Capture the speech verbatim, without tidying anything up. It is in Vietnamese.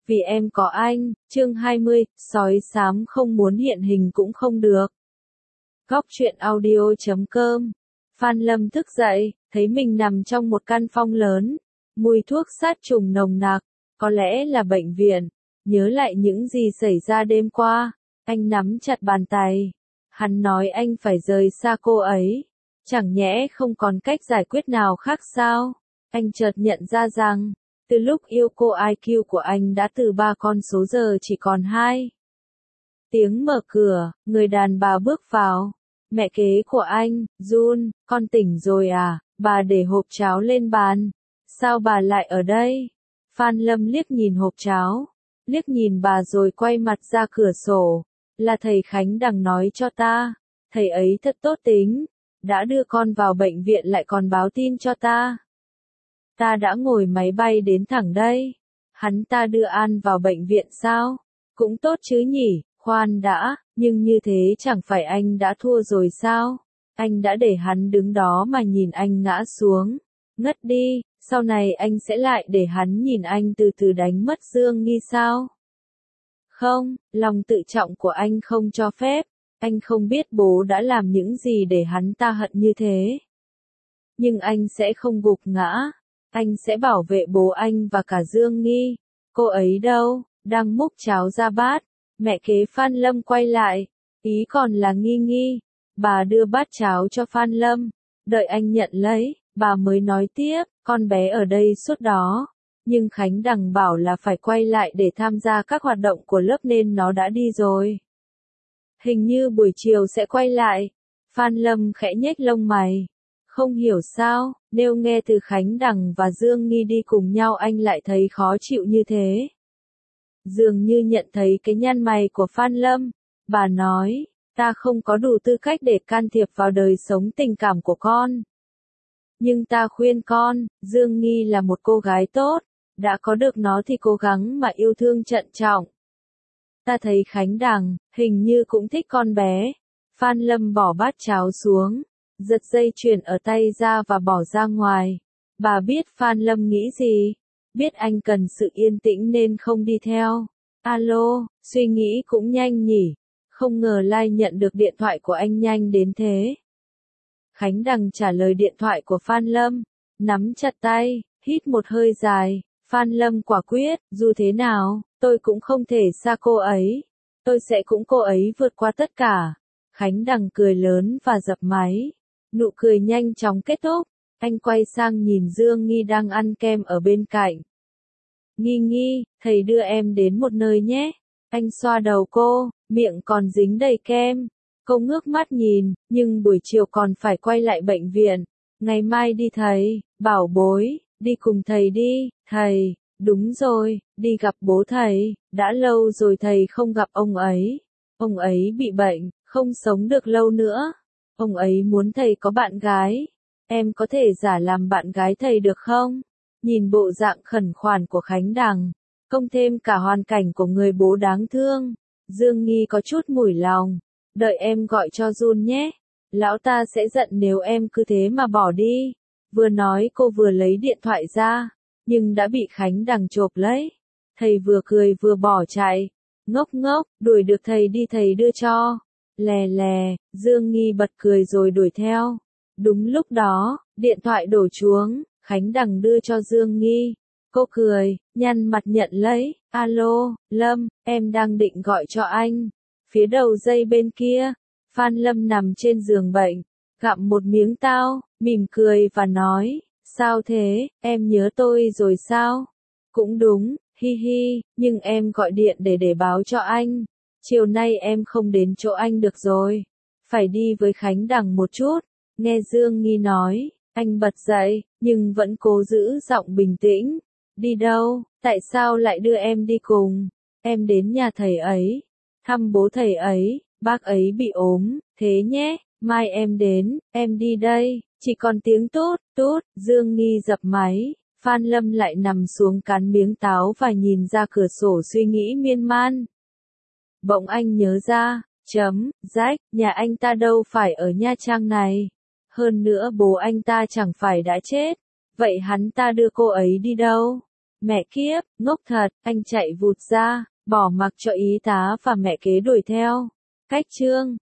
Vì em có anh, chương hai mươi, sói xám không muốn hiện hình cũng không được. Góc truyện audio chấm com. Phan Lâm thức dậy, thấy mình nằm trong một căn phòng lớn, mùi thuốc sát trùng nồng nặc, có lẽ là bệnh viện. Nhớ lại những gì xảy ra đêm qua, anh nắm chặt bàn tay. Hắn nói anh phải rời xa cô ấy. Chẳng nhẽ không còn cách giải quyết nào khác sao? Anh chợt nhận ra rằng, từ lúc yêu cô i kiu của anh đã từ ba con số giờ chỉ còn hai. Tiếng mở cửa, người đàn bà bước vào. Mẹ kế của anh, Jun, con tỉnh rồi à? Bà để hộp cháo lên bàn. Sao bà lại ở đây? Phan Lâm liếc nhìn hộp cháo, liếc nhìn bà rồi quay mặt ra cửa sổ. Là thầy Khánh Đằng nói cho ta. Thầy ấy thật tốt tính. Đã đưa con vào bệnh viện lại còn báo tin cho ta. Ta đã ngồi máy bay đến thẳng đây. Hắn ta đưa An vào bệnh viện sao? Cũng tốt chứ nhỉ, khoan đã, nhưng như thế chẳng phải anh đã thua rồi sao? Anh đã để hắn đứng đó mà nhìn anh ngã xuống, ngất đi, sau này anh sẽ lại để hắn nhìn anh từ từ đánh mất Dương Nghi sao? Không, lòng tự trọng của anh không cho phép, anh không biết bố đã làm những gì để hắn ta hận như thế. Nhưng anh sẽ không gục ngã. Anh sẽ bảo vệ bố anh và cả Dương Nghi. Cô ấy đâu? Đang múc cháo ra bát. Mẹ kế Phan Lâm quay lại. Ý còn là Nghi Nghi. Bà đưa bát cháo cho Phan Lâm. Đợi anh nhận lấy, bà mới nói tiếp, con bé ở đây suốt đó. Nhưng Khánh Đằng bảo là phải quay lại để tham gia các hoạt động của lớp nên nó đã đi rồi. Hình như buổi chiều sẽ quay lại. Phan Lâm khẽ nhếch lông mày. Không hiểu sao, nếu nghe từ Khánh Đằng và Dương Nghi đi cùng nhau anh lại thấy khó chịu như thế. Dường như nhận thấy cái nhăn mày của Phan Lâm, bà nói, ta không có đủ tư cách để can thiệp vào đời sống tình cảm của con. Nhưng ta khuyên con, Dương Nghi là một cô gái tốt, đã có được nó thì cố gắng mà yêu thương trân trọng. Ta thấy Khánh Đằng, hình như cũng thích con bé. Phan Lâm bỏ bát cháo xuống. Giật dây chuyền ở tay ra và bỏ ra ngoài. Bà biết Phan Lâm nghĩ gì? Biết anh cần sự yên tĩnh nên không đi theo. Alo, suy nghĩ cũng nhanh nhỉ. Không ngờ Lai nhận được điện thoại của anh nhanh đến thế. Khánh Đằng trả lời điện thoại của Phan Lâm. Nắm chặt tay, hít một hơi dài. Phan Lâm quả quyết, dù thế nào, tôi cũng không thể xa cô ấy. Tôi sẽ cùng cô ấy vượt qua tất cả. Khánh Đằng cười lớn và dập máy. Nụ cười nhanh chóng kết thúc, anh quay sang nhìn Dương Nghi đang ăn kem ở bên cạnh. Nghi Nghi, thầy đưa em đến một nơi nhé. Anh xoa đầu cô, miệng còn dính đầy kem. Cô ngước mắt nhìn, nhưng buổi chiều còn phải quay lại bệnh viện. Ngày mai đi thầy, bảo bối, đi cùng thầy đi, thầy, đúng rồi, đi gặp bố thầy, đã lâu rồi thầy không gặp ông ấy. Ông ấy bị bệnh, không sống được lâu nữa. Ông ấy muốn thầy có bạn gái. Em có thể giả làm bạn gái thầy được không? Nhìn bộ dạng khẩn khoản của Khánh Đằng, cộng thêm cả hoàn cảnh của người bố đáng thương, Dương Nghi có chút mủi lòng. Đợi em gọi cho Jun nhé. Lão ta sẽ giận nếu em cứ thế mà bỏ đi. Vừa nói cô vừa lấy điện thoại ra, nhưng đã bị Khánh Đằng chộp lấy. Thầy vừa cười vừa bỏ chạy. Ngốc ngốc, đuổi được thầy đi thầy đưa cho. Lè lè, Dương Nghi bật cười rồi đuổi theo. Đúng lúc đó, điện thoại đổ chuông, Khánh Đằng đưa cho Dương Nghi. Cô cười, nhăn mặt nhận lấy. Alo, Lâm, em đang định gọi cho anh. Phía đầu dây bên kia, Phan Lâm nằm trên giường bệnh, gặm một miếng tao, mỉm cười và nói, sao thế, em nhớ tôi rồi sao? Cũng đúng, hi hi, nhưng em gọi điện để để báo cho anh. Chiều nay em không đến chỗ anh được rồi. Phải đi với Khánh Đằng một chút. Nghe Dương Nghi nói, anh bật dậy, nhưng vẫn cố giữ giọng bình tĩnh. Đi đâu, tại sao lại đưa em đi cùng? Em đến nhà thầy ấy, thăm bố thầy ấy, bác ấy bị ốm, thế nhé, mai em đến, em đi đây, chỉ còn tiếng tút, tút, Dương Nghi dập máy. Phan Lâm lại nằm xuống cắn miếng táo và nhìn ra cửa sổ suy nghĩ miên man. Bỗng anh nhớ ra, chấm, rách, nhà anh ta đâu phải ở Nha Trang này. Hơn nữa bố anh ta chẳng phải đã chết. Vậy hắn ta đưa cô ấy đi đâu? Mẹ kiếp, ngốc thật, anh chạy vụt ra, bỏ mặc cho y tá và mẹ kế đuổi theo. Cách chương